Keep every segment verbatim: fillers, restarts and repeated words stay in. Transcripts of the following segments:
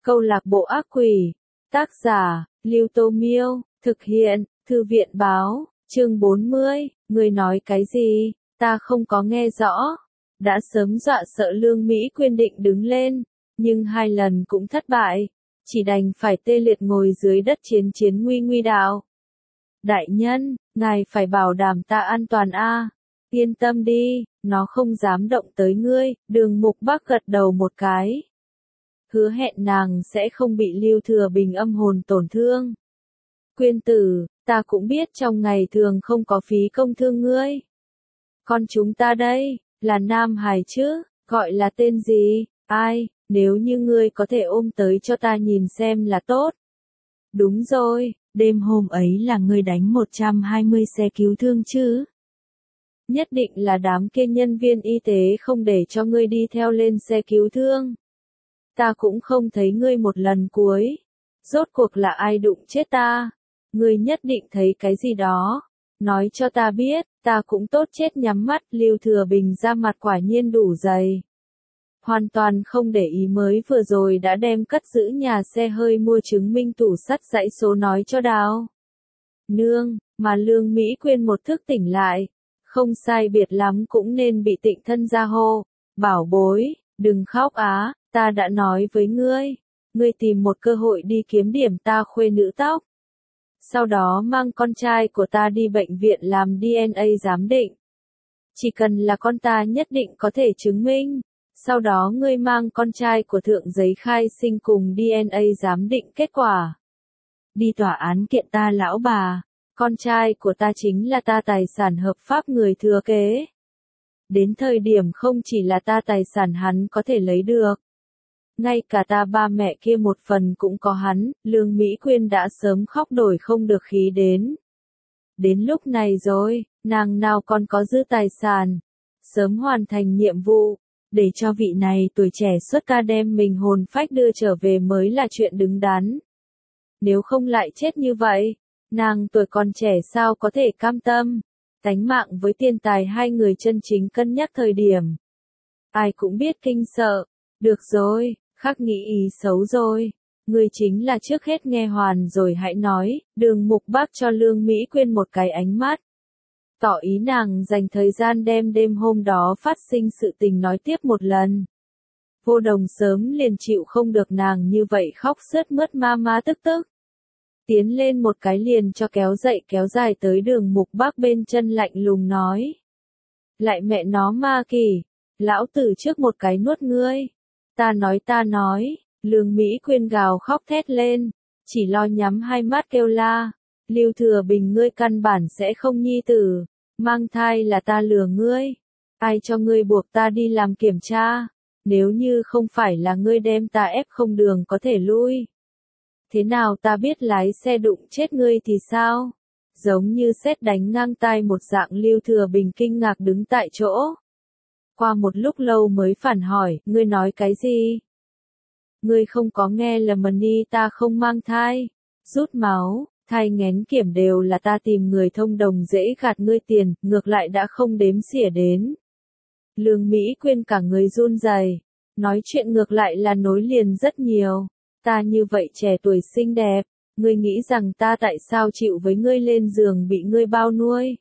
Câu lạc bộ ác quỷ. Tác giả, Lưu Tô Miêu. Thực hiện, Thư viện báo. Chương bốn mươi. Ngươi nói cái gì? Ta không có nghe rõ. Đã sớm dọa sợ Lương Mỹ Quyên định đứng lên, nhưng hai lần cũng thất bại. Chỉ đành phải tê liệt ngồi dưới đất chiến chiến nguy nguy đạo. Đại nhân, ngài phải bảo đảm ta an toàn a. Yên tâm đi, nó không dám động tới ngươi. Đường Mục Bắc gật đầu một cái. Hứa hẹn nàng sẽ không bị Lưu Thừa Bình âm hồn tổn thương. Quyên tử, ta cũng biết trong ngày thường không có phí công thương ngươi. Con chúng ta đây, là nam hài chứ, gọi là tên gì, ai, nếu như ngươi có thể ôm tới cho ta nhìn xem là tốt. Đúng rồi, đêm hôm ấy là ngươi đánh một trăm hai mươi xe cứu thương chứ. Nhất định là đám kia nhân viên y tế không để cho ngươi đi theo lên xe cứu thương. Ta cũng không thấy ngươi một lần cuối. Rốt cuộc là ai đụng chết ta? Ngươi nhất định thấy cái gì đó. Nói cho ta biết, ta cũng tốt chết nhắm mắt. Lưu Thừa Bình ra mặt quả nhiên đủ dày. Hoàn toàn không để ý mới vừa rồi đã đem cất giữ nhà xe hơi mua chứng minh tủ sắt dãy số nói cho Đào Nương, mà Lương Mỹ Quyên một thức tỉnh lại. Không sai biệt lắm cũng nên bị Tịnh thân ra hô. Bảo bối, đừng khóc á, ta đã nói với ngươi. Ngươi tìm một cơ hội đi kiếm điểm ta khuê nữ tóc. Sau đó mang con trai của ta đi bệnh viện làm đê en a giám định. Chỉ cần là con ta nhất định có thể chứng minh. Sau đó ngươi mang con trai của thượng giấy khai sinh cùng đê en a giám định kết quả. Đi tòa án kiện ta lão bà. Con trai của ta chính là ta tài sản hợp pháp người thừa kế. Đến thời điểm không chỉ là ta tài sản hắn có thể lấy được. Ngay cả ta ba mẹ kia một phần cũng có hắn, Lương Mỹ Quyên đã sớm khóc đổi không được khí đến. Đến lúc này rồi, nàng nào còn có dư tài sản. Sớm hoàn thành nhiệm vụ, để cho vị này tuổi trẻ xuất ca đem mình hồn phách đưa trở về mới là chuyện đứng đắn. Nếu không lại chết như vậy, nàng tuổi còn trẻ sao có thể cam tâm. Tánh mạng với tiền tài hai người chân chính cân nhắc thời điểm. Ai cũng biết kinh sợ. Được rồi, khắc nghĩ ý xấu rồi. Người chính là trước hết nghe hoàn rồi hãy nói. Đường Mục Bắc cho Lương Mỹ Quyên một cái ánh mắt. Tỏ ý nàng dành thời gian đem đêm hôm đó phát sinh sự tình nói tiếp một lần. Vô Đồng sớm liền chịu không được nàng như vậy khóc sướt mướt ma ma tức tức. Tiến lên một cái liền cho kéo dậy kéo dài tới Đường Mục Bắc bên chân lạnh lùng nói. Lại mẹ nó ma kỳ, lão tử trước một cái nuốt ngươi. Ta nói ta nói, Lương Mỹ Quyên gào khóc thét lên, chỉ lo nhắm hai mắt kêu la. Lưu Thừa Bình ngươi căn bản sẽ không nhi tử, mang thai là ta lừa ngươi. Ai cho ngươi buộc ta đi làm kiểm tra, nếu như không phải là ngươi đem ta ép không đường có thể lui. Thế nào ta biết lái xe đụng chết ngươi thì sao? Giống như sét đánh ngang tai một dạng Lưu Thừa Bình kinh ngạc đứng tại chỗ. Qua một lúc lâu mới phản hỏi, ngươi nói cái gì? Ngươi không có nghe là Mani ta không mang thai, rút máu, thai nghén kiểm đều là ta tìm người thông đồng dễ gạt ngươi tiền, ngược lại đã không đếm xỉa đến. Lương Mỹ Quyên cả người run rẩy, nói chuyện ngược lại là nối liền rất nhiều. Ta như vậy trẻ tuổi xinh đẹp, ngươi nghĩ rằng ta tại sao chịu với ngươi lên giường bị ngươi bao nuôi?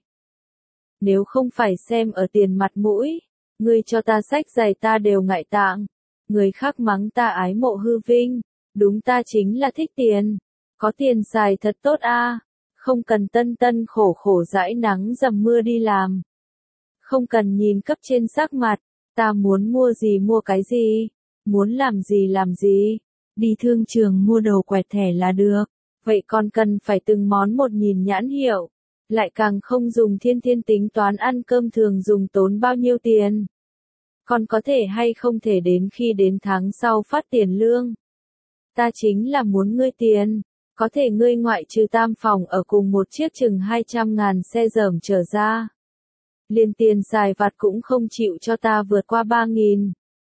Nếu không phải xem ở tiền mặt mũi, ngươi cho ta xách giày ta đều ngại tạng. Người khác mắng ta ái mộ hư vinh, đúng ta chính là thích tiền. Có tiền xài thật tốt a, không cần tân tân khổ khổ dãi nắng dầm mưa đi làm. Không cần nhìn cấp trên sắc mặt, ta muốn mua gì mua cái gì, muốn làm gì làm gì. Đi thương trường mua đồ quẹt thẻ là được, vậy còn cần phải từng món một nhìn nhãn hiệu, lại càng không dùng thiên thiên tính toán ăn cơm thường dùng tốn bao nhiêu tiền. Còn có thể hay không thể đến khi đến tháng sau phát tiền lương. Ta chính là muốn ngươi tiền, có thể ngươi ngoại trừ tam phòng ở cùng một chiếc chừng hai trăm ngàn xe dởm trở ra. Liền tiền xài vặt cũng không chịu cho ta vượt qua ba nghìn.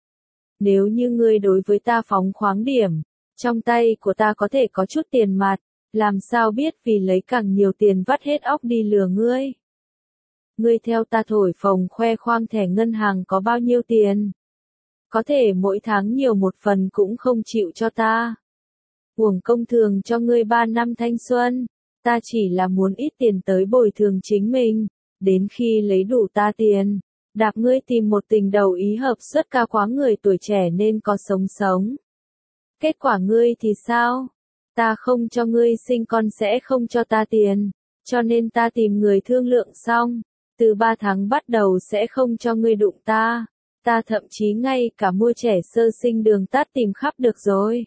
Nếu như ngươi đối với ta phóng khoáng điểm, trong tay của ta có thể có chút tiền mặt, làm sao biết vì lấy càng nhiều tiền vắt hết óc đi lừa ngươi. Ngươi theo ta thổi phồng khoe khoang thẻ ngân hàng có bao nhiêu tiền. Có thể mỗi tháng nhiều một phần cũng không chịu cho ta. Uổng công thường cho ngươi ba năm thanh xuân, ta chỉ là muốn ít tiền tới bồi thường chính mình, đến khi lấy đủ ta tiền, đạp ngươi tìm một tình đầu ý hợp xuất ca quá người tuổi trẻ nên có sống sống. Kết quả ngươi thì sao? Ta không cho ngươi sinh con sẽ không cho ta tiền, cho nên ta tìm người thương lượng xong, từ ba tháng bắt đầu sẽ không cho ngươi đụng ta. Ta thậm chí ngay cả mua trẻ sơ sinh đường tắt tìm khắp được rồi.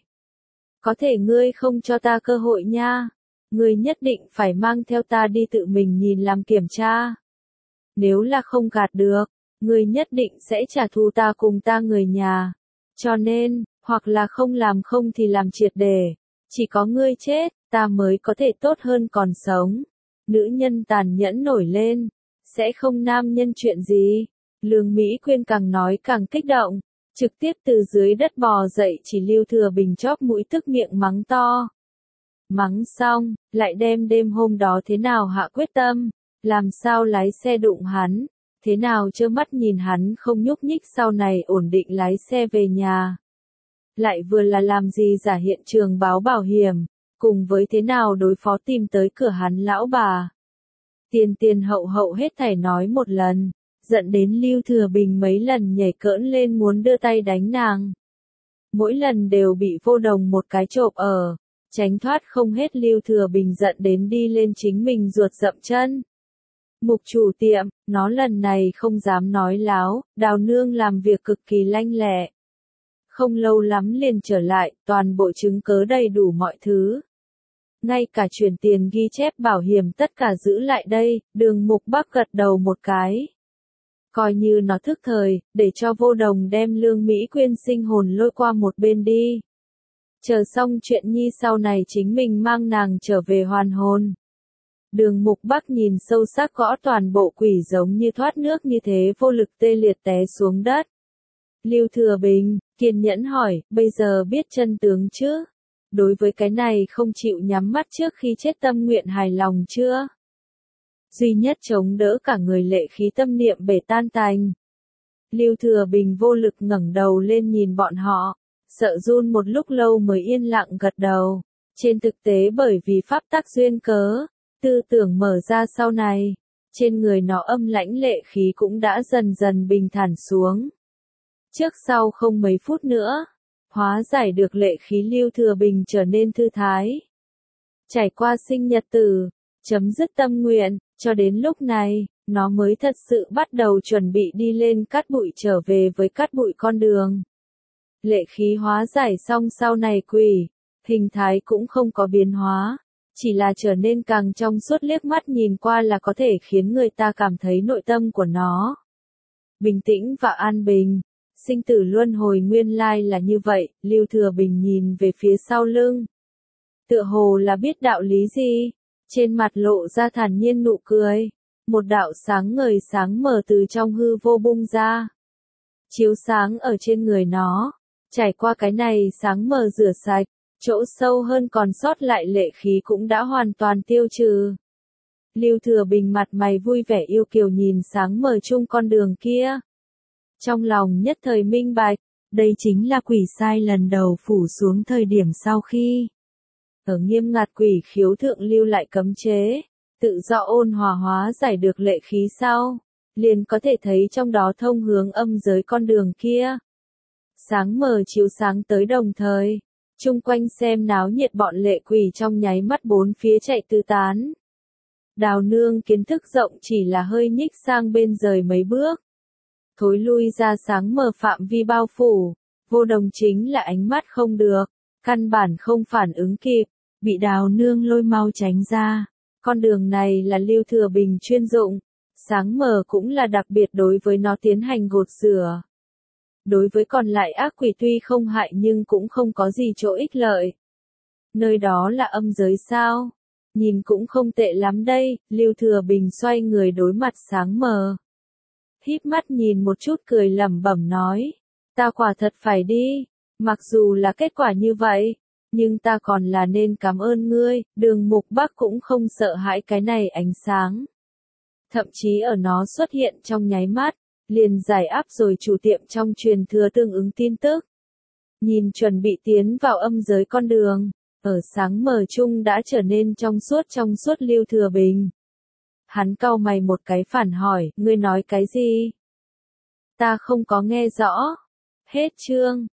Có thể ngươi không cho ta cơ hội nha. Ngươi nhất định phải mang theo ta đi tự mình nhìn làm kiểm tra. Nếu là không gạt được, ngươi nhất định sẽ trả thù ta cùng ta người nhà. Cho nên, hoặc là không làm không thì làm triệt để. Chỉ có ngươi chết, ta mới có thể tốt hơn còn sống. Nữ nhân tàn nhẫn nổi lên. Sẽ không nam nhân chuyện gì. Lương Mỹ Quyên càng nói càng kích động. Trực tiếp từ dưới đất bò dậy chỉ Lưu Thừa Bình chóp mũi tức miệng mắng to. Mắng xong, lại đem đêm hôm đó thế nào hạ quyết tâm. Làm sao lái xe đụng hắn. Thế nào trơ mắt nhìn hắn không nhúc nhích sau này ổn định lái xe về nhà. Lại vừa là làm gì giả hiện trường báo bảo hiểm, cùng với thế nào đối phó tìm tới cửa hắn lão bà. Tiền tiền hậu hậu hết thảy nói một lần, giận đến Lưu Thừa Bình mấy lần nhảy cỡn lên muốn đưa tay đánh nàng. Mỗi lần đều bị Vô Đồng một cái chộp ở, tránh thoát không hết. Lưu Thừa Bình giận đến đi lên chính mình ruột dậm chân. Mục chủ tiệm, nó lần này không dám nói láo, Đào nương làm việc cực kỳ lanh lẹ. Không lâu lắm liền trở lại, toàn bộ chứng cớ đầy đủ mọi thứ. Ngay cả chuyển tiền ghi chép bảo hiểm tất cả giữ lại đây, Đường Mục Bắc gật đầu một cái. Coi như nó thức thời, để cho Vô Đồng đem Lương Mỹ Quyên sinh hồn lôi qua một bên đi. Chờ xong chuyện nhi sau này chính mình mang nàng trở về hoàn hồn. Đường Mục Bắc nhìn sâu sắc gõ toàn bộ quỷ giống như thoát nước như thế vô lực tê liệt té xuống đất. Lưu Thừa Bình, kiên nhẫn hỏi, bây giờ biết chân tướng chứ? Đối với cái này không chịu nhắm mắt trước khi chết tâm nguyện hài lòng chưa? Duy nhất chống đỡ cả người lệ khí tâm niệm bể tan tành. Lưu Thừa Bình vô lực ngẩng đầu lên nhìn bọn họ, sợ run một lúc lâu mới yên lặng gật đầu. Trên thực tế bởi vì pháp tắc duyên cớ, tư tưởng mở ra sau này, trên người nó âm lãnh lệ khí cũng đã dần dần bình thản xuống. Trước sau không mấy phút nữa, hóa giải được lệ khí Lưu Thừa Bình trở nên thư thái. Trải qua sinh nhật tử, chấm dứt tâm nguyện, cho đến lúc này, nó mới thật sự bắt đầu chuẩn bị đi lên cát bụi trở về với cát bụi con đường. Lệ khí hóa giải xong sau này quỷ, hình thái cũng không có biến hóa, chỉ là trở nên càng trong suốt, liếc mắt nhìn qua là có thể khiến người ta cảm thấy nội tâm của nó bình tĩnh và an bình. Sinh tử luân hồi nguyên lai là như vậy. Lưu Thừa Bình nhìn về phía sau lưng. Tựa hồ là biết đạo lý gì, trên mặt lộ ra thản nhiên nụ cười. Một đạo sáng ngời sáng mờ từ trong hư vô bung ra, chiếu sáng ở trên người nó. Trải qua cái này sáng mờ rửa sạch, chỗ sâu hơn còn sót lại lệ khí cũng đã hoàn toàn tiêu trừ. Lưu Thừa Bình mặt mày vui vẻ yêu kiều nhìn sáng mờ chung con đường kia. Trong lòng nhất thời minh bạch, đây chính là quỷ sai lần đầu phủ xuống thời điểm sau khi ở nghiêm ngặt quỷ khiếu thượng lưu lại cấm chế, tự do ôn hòa hóa giải được lệ khí sau, liền có thể thấy trong đó thông hướng âm giới con đường kia. Sáng mờ chiếu sáng tới đồng thời, chung quanh xem náo nhiệt bọn lệ quỷ trong nháy mắt bốn phía chạy tứ tán. Đào nương kiến thức rộng chỉ là hơi nhích sang bên rời mấy bước, thối lui ra sáng mờ phạm vi bao phủ. Vô Đồng chính là ánh mắt không được, căn bản không phản ứng kịp, bị Đào nương lôi mau tránh ra. Con đường này là Lưu Thừa Bình chuyên dụng, sáng mờ cũng là đặc biệt đối với nó tiến hành gột rửa. Đối với còn lại ác quỷ tuy không hại nhưng cũng không có gì chỗ ích lợi. Nơi đó là âm giới sao? Nhìn cũng không tệ lắm đây. Lưu Thừa Bình xoay người đối mặt sáng mờ, híp mắt nhìn một chút cười lẩm bẩm nói, ta quả thật phải đi, mặc dù là kết quả như vậy, nhưng ta còn là nên cảm ơn ngươi. Đường Mục Bắc cũng không sợ hãi cái này ánh sáng. Thậm chí ở nó xuất hiện trong nháy mắt, liền giải áp rồi chủ tiệm trong truyền thừa tương ứng tin tức. Nhìn chuẩn bị tiến vào âm giới con đường, ở sáng mờ chung đã trở nên trong suốt trong suốt Lưu Thừa Bình. Hắn cau mày một cái phản hỏi, ngươi nói cái gì? Ta không có nghe rõ. Hết chương.